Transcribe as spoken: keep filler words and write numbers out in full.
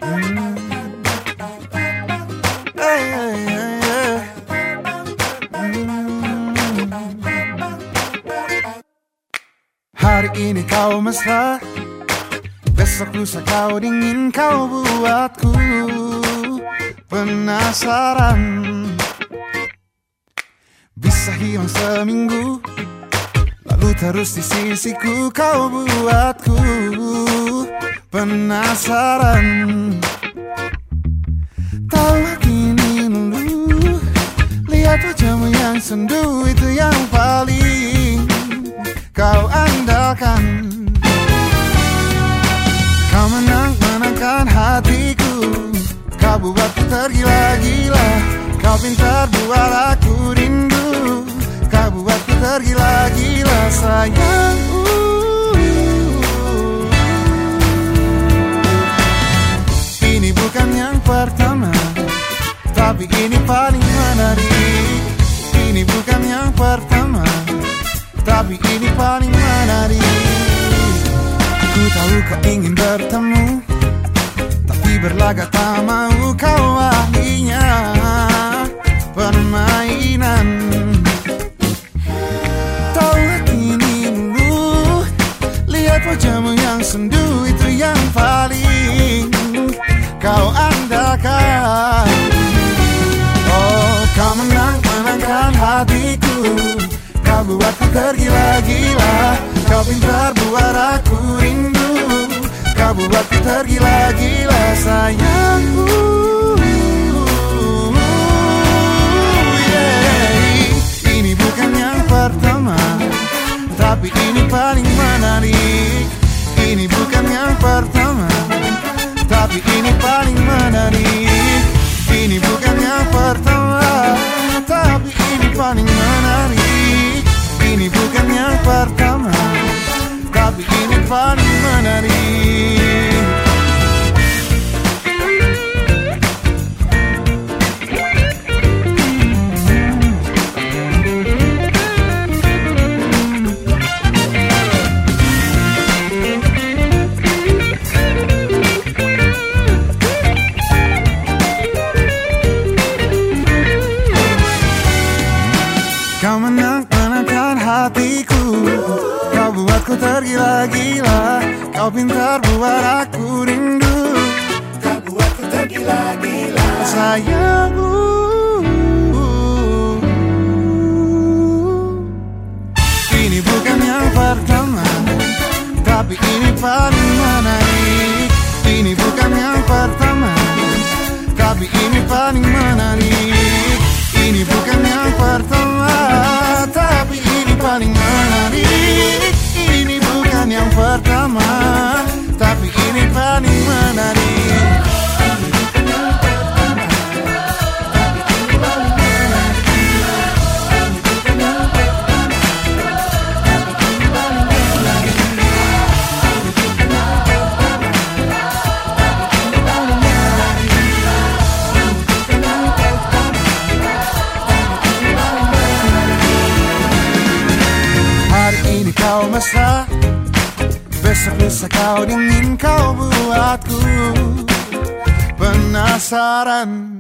Hmm. Hey, hey, hey, hey. Hmm. Hari ini kau mesra, besok lusa kau dingin, kau buatku penasaran. Bisa hilang seminggu, lalu terus di sisiku, kau buatku penasaran. Tahu kini dulu, lihat wajahmu yang sendu, itu yang paling kau andalkan. Kau menang-menangkan hatiku, kau buatku tergila-gila. Kau pintar buat aku rindu, kau buatku tergila-gila sayang. Ini bukan yang pertama, tapi ini paling menarik. Ini bukan yang pertama, tapi ini paling menarik. Ku tahu kau ingin bertemu, tapi berlagak tak mau, kau ahlinya permainan. Tahu ini dulu, lihat wajahmu yang sendu, itu yang paling kau andalkan. Oh, kau menang-menangkan hatiku, kau buatku tergila-gila. Kau pintar buat aku rindu, kau buatku tergila-gila sayangku. Yeah. Ini bukan yang pertama, tapi ini paling menarik. Ini bukan yang pertama, tapi ini paling menarik. Ini bukan yang pertama, tapi ini paling menarik. Ini bukan yang pertama, tapi ini paling menarik. Kau menang-menangkan hatiku, kau buatku tergila-gila. Kau pintar buat aku rindu, kau buatku tergila-gila sayangku. Ini bukan yang pertama, tapi ini paling menarik. Ini bukan yang pertama, tapi ini paling menarik. Ini bukan yang pertama, tapi ini paling menarik. Ini bukan yang pertama, tapi ini paling menarik. Kau mesra, besok lusa kau dingin, kau buatku penasaran.